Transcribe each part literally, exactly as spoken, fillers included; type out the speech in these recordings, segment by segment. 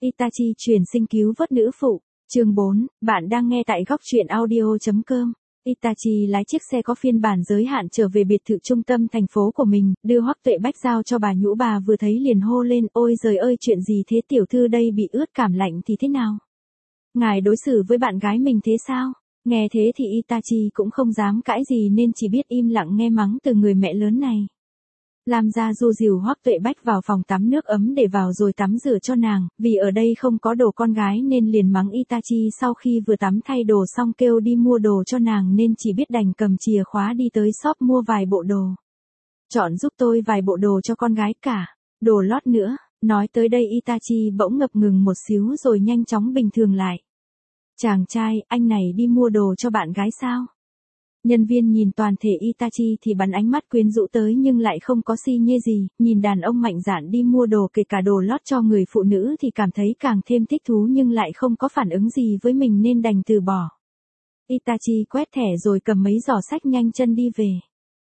Itachi chuyển sinh cứu vớt nữ phụ. Chương bốn, bạn đang nghe tại góc truyện audio.com. Itachi lái chiếc xe có phiên bản giới hạn trở về biệt thự trung tâm thành phố của mình, đưa Hoắc Tuệ Bách giao cho bà Nhũ. Bà vừa thấy liền hô lên, ôi giời ơi, chuyện gì thế, tiểu thư đây bị ướt cảm lạnh thì thế nào? Ngài đối xử với bạn gái mình thế sao? Nghe thế thì Itachi cũng không dám cãi gì nên chỉ biết im lặng nghe mắng từ người mẹ lớn này. Lam gia du dìu Hoắc Tuệ Bách vào phòng tắm nước ấm để vào rồi tắm rửa cho nàng, vì ở đây không có đồ con gái nên liền mắng Itachi sau khi vừa tắm thay đồ xong kêu đi mua đồ cho nàng nên chỉ biết đành cầm chìa khóa đi tới shop mua vài bộ đồ. Chọn giúp tôi vài bộ đồ cho con gái cả, đồ lót nữa. Nói tới đây Itachi bỗng ngập ngừng một xíu rồi nhanh chóng bình thường lại. Chàng trai, anh này đi mua đồ cho bạn gái sao? Nhân viên nhìn toàn thể Itachi thì bắn ánh mắt quyến rũ tới nhưng lại không có si nhê gì, nhìn đàn ông mạnh dạn đi mua đồ kể cả đồ lót cho người phụ nữ thì cảm thấy càng thêm thích thú nhưng lại không có phản ứng gì với mình nên đành từ bỏ. Itachi quét thẻ rồi cầm mấy giỏ sách nhanh chân đi về.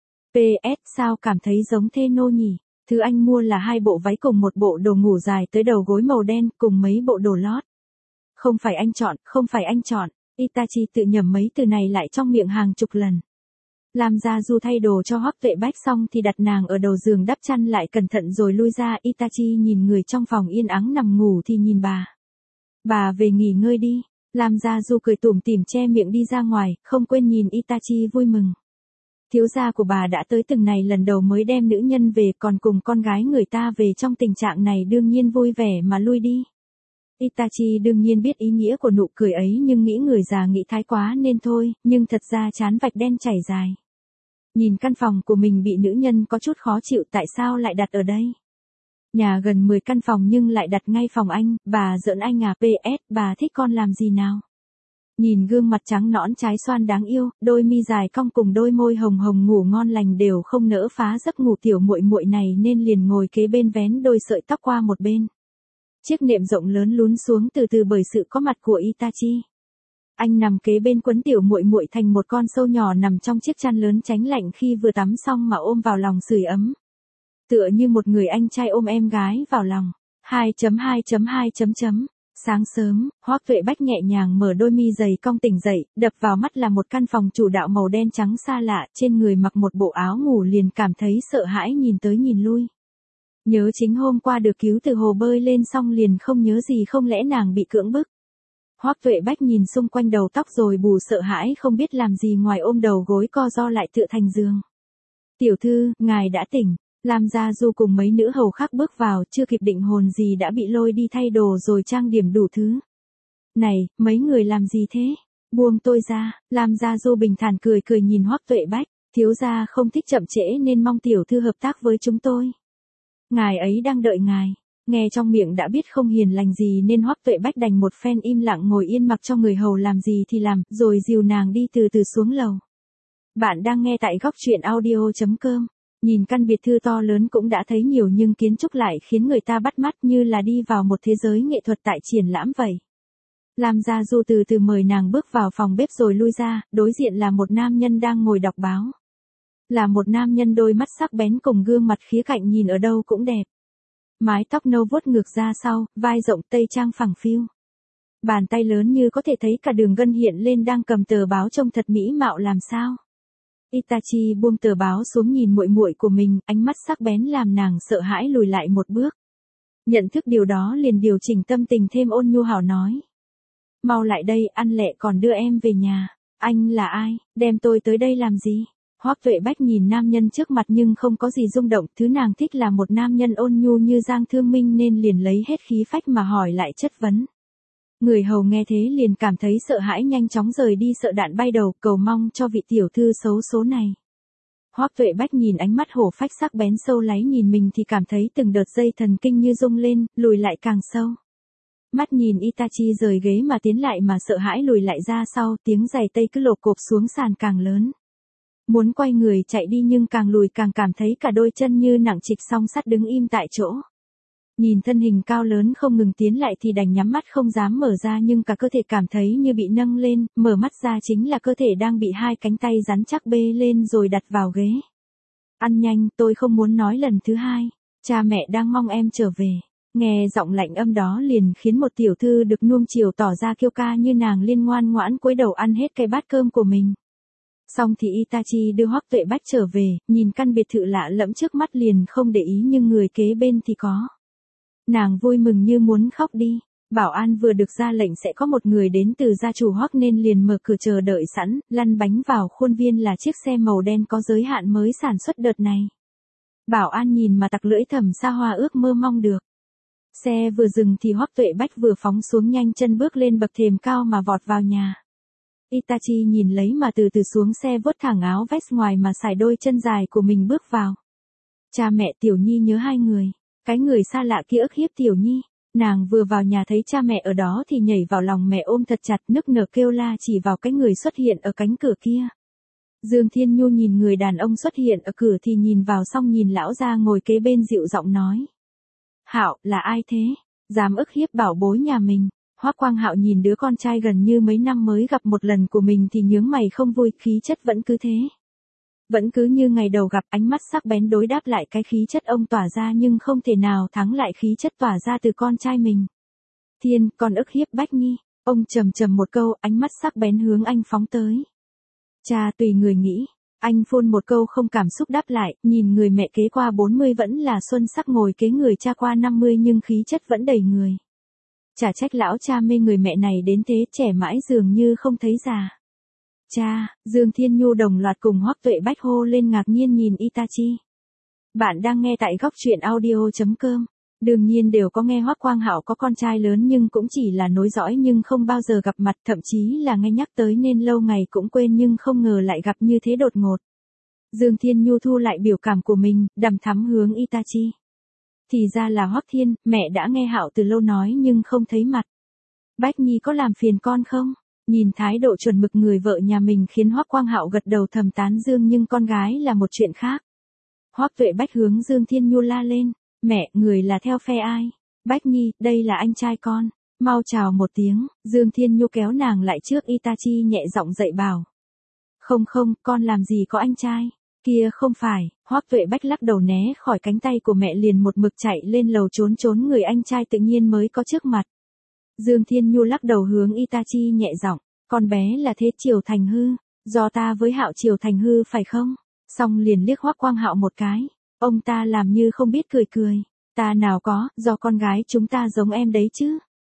pê ét sao cảm thấy giống thê nô nhỉ? Thứ anh mua là hai bộ váy cùng một bộ đồ ngủ dài tới đầu gối màu đen cùng mấy bộ đồ lót. Không phải anh chọn, không phải anh chọn. Itachi tự nhẩm mấy từ này lại trong miệng hàng chục lần. Lam gia du thay đồ cho Hoắc Tuệ Bách xong thì đặt nàng ở đầu giường đắp chăn lại cẩn thận rồi lui ra. Itachi nhìn người trong phòng yên ắng nằm ngủ thì nhìn bà. Bà về nghỉ ngơi đi. Lam gia du cười tủm tỉm che miệng đi ra ngoài, không quên nhìn Itachi vui mừng. Thiếu gia của bà đã tới từng này lần đầu mới đem nữ nhân về còn cùng con gái người ta về trong tình trạng này đương nhiên vui vẻ mà lui đi. Itachi đương nhiên biết ý nghĩa của nụ cười ấy nhưng nghĩ người già nghĩ thái quá nên thôi, nhưng thật ra trán vạch đen chảy dài. Nhìn căn phòng của mình bị nữ nhân có chút khó chịu tại sao lại đặt ở đây. Nhà gần mười căn phòng nhưng lại đặt ngay phòng anh, bà giỡn anh à, pê ét bà thích con làm gì nào. Nhìn gương mặt trắng nõn trái xoan đáng yêu, đôi mi dài cong cùng đôi môi hồng hồng ngủ ngon lành đều không nỡ phá giấc ngủ tiểu muội muội này nên liền ngồi kế bên vén đôi sợi tóc qua một bên. Chiếc nệm rộng lớn lún xuống từ từ bởi sự có mặt của Itachi. Anh nằm kế bên quấn tiểu muội muội thành một con sâu nhỏ nằm trong chiếc chăn lớn tránh lạnh khi vừa tắm xong mà ôm vào lòng sưởi ấm. Tựa như một người anh trai ôm em gái vào lòng. hai chấm hai chấm hai chấm chấm Sáng sớm, Hoắc Tuệ Bách nhẹ nhàng mở đôi mi dày cong tỉnh dậy, đập vào mắt là một căn phòng chủ đạo màu đen trắng xa lạ, trên người mặc một bộ áo ngủ liền cảm thấy sợ hãi nhìn tới nhìn lui. Nhớ chính hôm qua được cứu từ hồ bơi lên xong liền không nhớ gì không lẽ nàng bị cưỡng bức. Hoắc Tuệ Bách nhìn xung quanh đầu tóc rồi bù sợ hãi không biết làm gì ngoài ôm đầu gối co ro lại tựa thành giường. Tiểu thư, ngài đã tỉnh. Lam gia du cùng mấy nữ hầu khác bước vào chưa kịp định hồn gì đã bị lôi đi thay đồ rồi trang điểm đủ thứ. Này, mấy người làm gì thế? Buông tôi ra. Lam gia du bình thản cười cười nhìn Hoắc Tuệ Bách. Thiếu gia không thích chậm trễ nên mong tiểu thư hợp tác với chúng tôi. Ngài ấy đang đợi ngài. Nghe trong miệng đã biết không hiền lành gì nên Hoắc Tuệ Bách đành một phen im lặng ngồi yên mặc cho người hầu làm gì thì làm, rồi dìu nàng đi từ từ xuống lầu. Bạn đang nghe tại góc truyện audio.com. Nhìn căn biệt thự to lớn cũng đã thấy nhiều nhưng kiến trúc lại khiến người ta bắt mắt như là đi vào một thế giới nghệ thuật tại triển lãm vậy. Lam gia du từ từ mời nàng bước vào phòng bếp rồi lui ra, đối diện là một nam nhân đang ngồi đọc báo. Là một nam nhân đôi mắt sắc bén cùng gương mặt khía cạnh nhìn ở đâu cũng đẹp. Mái tóc nâu vuốt ngược ra sau, vai rộng tây trang phẳng phiu. Bàn tay lớn như có thể thấy cả đường gân hiện lên đang cầm tờ báo trông thật mỹ mạo làm sao. Itachi buông tờ báo xuống nhìn muội muội của mình, ánh mắt sắc bén làm nàng sợ hãi lùi lại một bước. Nhận thức điều đó liền điều chỉnh tâm tình thêm ôn nhu hảo nói. Mau lại đây, ăn lẹ còn đưa em về nhà. Anh là ai, đem tôi tới đây làm gì? Hoắc Tuệ Bách nhìn nam nhân trước mặt nhưng không có gì rung động, thứ nàng thích là một nam nhân ôn nhu như Giang Thương Minh nên liền lấy hết khí phách mà hỏi lại chất vấn. Người hầu nghe thế liền cảm thấy sợ hãi nhanh chóng rời đi sợ đạn bay đầu, cầu mong cho vị tiểu thư xấu số này. Hoắc Tuệ Bách nhìn ánh mắt hổ phách sắc bén sâu láy nhìn mình thì cảm thấy từng đợt dây thần kinh như rung lên, lùi lại càng sâu. Mắt nhìn Itachi rời ghế mà tiến lại mà sợ hãi lùi lại ra sau, tiếng giày tây cứ lộp cộp xuống sàn càng lớn. Muốn quay người chạy đi nhưng càng lùi càng cảm thấy cả đôi chân như nặng trịch song sắt đứng im tại chỗ. Nhìn thân hình cao lớn không ngừng tiến lại thì đành nhắm mắt không dám mở ra nhưng cả cơ thể cảm thấy như bị nâng lên, mở mắt ra chính là cơ thể đang bị hai cánh tay rắn chắc bê lên rồi đặt vào ghế. Ăn nhanh, tôi không muốn nói lần thứ hai. Cha mẹ đang mong em trở về. Nghe giọng lạnh âm đó liền khiến một tiểu thư được nuông chiều tỏ ra kiêu ca như nàng liên ngoan ngoãn cúi đầu ăn hết cái bát cơm của mình. Xong thì Itachi đưa Hoắc Tuệ Bách trở về, nhìn căn biệt thự lạ lẫm trước mắt liền không để ý nhưng người kế bên thì có. Nàng vui mừng như muốn khóc đi. Bảo an vừa được ra lệnh sẽ có một người đến từ gia chủ Hoắc nên liền mở cửa chờ đợi sẵn, lăn bánh vào khuôn viên là chiếc xe màu đen có giới hạn mới sản xuất đợt này. Bảo an nhìn mà tặc lưỡi thầm xa hoa ước mơ mong được. Xe vừa dừng thì Hoắc Tuệ Bách vừa phóng xuống nhanh chân bước lên bậc thềm cao mà vọt vào nhà. Itachi nhìn lấy mà từ từ xuống xe vớt thẳng áo vest ngoài mà xài đôi chân dài của mình bước vào. Cha mẹ Tiểu Nhi nhớ hai người, cái người xa lạ kia ức hiếp Tiểu Nhi. Nàng vừa vào nhà thấy cha mẹ ở đó thì nhảy vào lòng mẹ ôm thật chặt nức nở kêu la chỉ vào cái người xuất hiện ở cánh cửa kia. Dương Thiên Nhu nhìn người đàn ông xuất hiện ở cửa thì nhìn vào xong nhìn lão gia ngồi kế bên dịu giọng nói. Hạo, là ai thế? Dám ức hiếp bảo bối nhà mình. Hoắc Quang Hạo nhìn đứa con trai gần như mấy năm mới gặp một lần của mình thì nhướng mày không vui, khí chất vẫn cứ thế. Vẫn cứ như ngày đầu gặp, ánh mắt sắc bén đối đáp lại cái khí chất ông tỏa ra nhưng không thể nào thắng lại khí chất tỏa ra từ con trai mình. Thiên, con ức hiếp Bách Nhi. Ông trầm trầm một câu, ánh mắt sắc bén hướng anh phóng tới. Cha tùy người nghĩ. Anh phun một câu không cảm xúc đáp lại, nhìn người mẹ kế qua bốn mươi vẫn là xuân sắc ngồi kế người cha qua năm mươi nhưng khí chất vẫn đầy người. Chả trách lão cha mê người mẹ này đến thế, trẻ mãi dường như không thấy già. Cha, Dương Thiên Nhu đồng loạt cùng Hoắc Tuệ Bách hô lên ngạc nhiên nhìn Itachi. Bạn đang nghe tại góc truyện audio chấm com. Đương nhiên đều có nghe Hoắc Quang Hạo có con trai lớn nhưng cũng chỉ là nối dõi nhưng không bao giờ gặp mặt, thậm chí là nghe nhắc tới nên lâu ngày cũng quên nhưng không ngờ lại gặp như thế đột ngột. Dương Thiên Nhu thu lại biểu cảm của mình, đằm thắm hướng Itachi. Thì ra là Hoắc Thiên, mẹ đã nghe Hạo từ lâu nói nhưng không thấy mặt. Bách Nhi có làm phiền con không? Nhìn thái độ chuẩn mực người vợ nhà mình khiến Hoắc Quang Hạo gật đầu thầm tán dương nhưng con gái là một chuyện khác. Hoắc Tuệ Bách hướng Dương Thiên Nhu la lên, mẹ, người là theo phe ai? Bách Nhi, đây là anh trai con, mau chào một tiếng. Dương Thiên Nhu kéo nàng lại trước Itachi nhẹ giọng dạy bảo. Không không, con làm gì có anh trai, kia không phải. Hoắc Tuệ Bách lắc đầu né khỏi cánh tay của mẹ liền một mực chạy lên lầu trốn trốn người anh trai tự nhiên mới có trước mặt. Dương Thiên Nhu lắc đầu hướng Itachi nhẹ giọng, con bé là thế Triều Thành hư, do ta với Hạo Triều Thành hư phải không? Xong liền liếc Hoắc Quang Hạo một cái, ông ta làm như không biết cười cười, ta nào có, do con gái chúng ta giống em đấy chứ.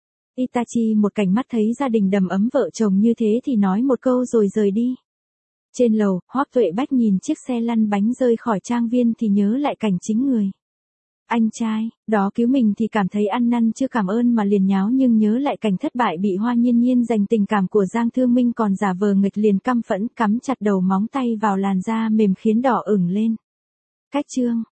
Itachi một cảnh mắt thấy gia đình đầm ấm vợ chồng như thế thì nói một câu rồi rời đi. Trên lầu, Hoắc Tuệ Bách nhìn chiếc xe lăn bánh rơi khỏi trang viên thì nhớ lại cảnh chính người. Anh trai, đó cứu mình thì cảm thấy ăn năn chưa cảm ơn mà liền nháo nhưng nhớ lại cảnh thất bại bị Hoa Nhiên Nhiên dành tình cảm của Giang Thương Minh còn giả vờ nghịch liền căm phẫn cắm chặt đầu móng tay vào làn da mềm khiến đỏ ửng lên. Cách chương.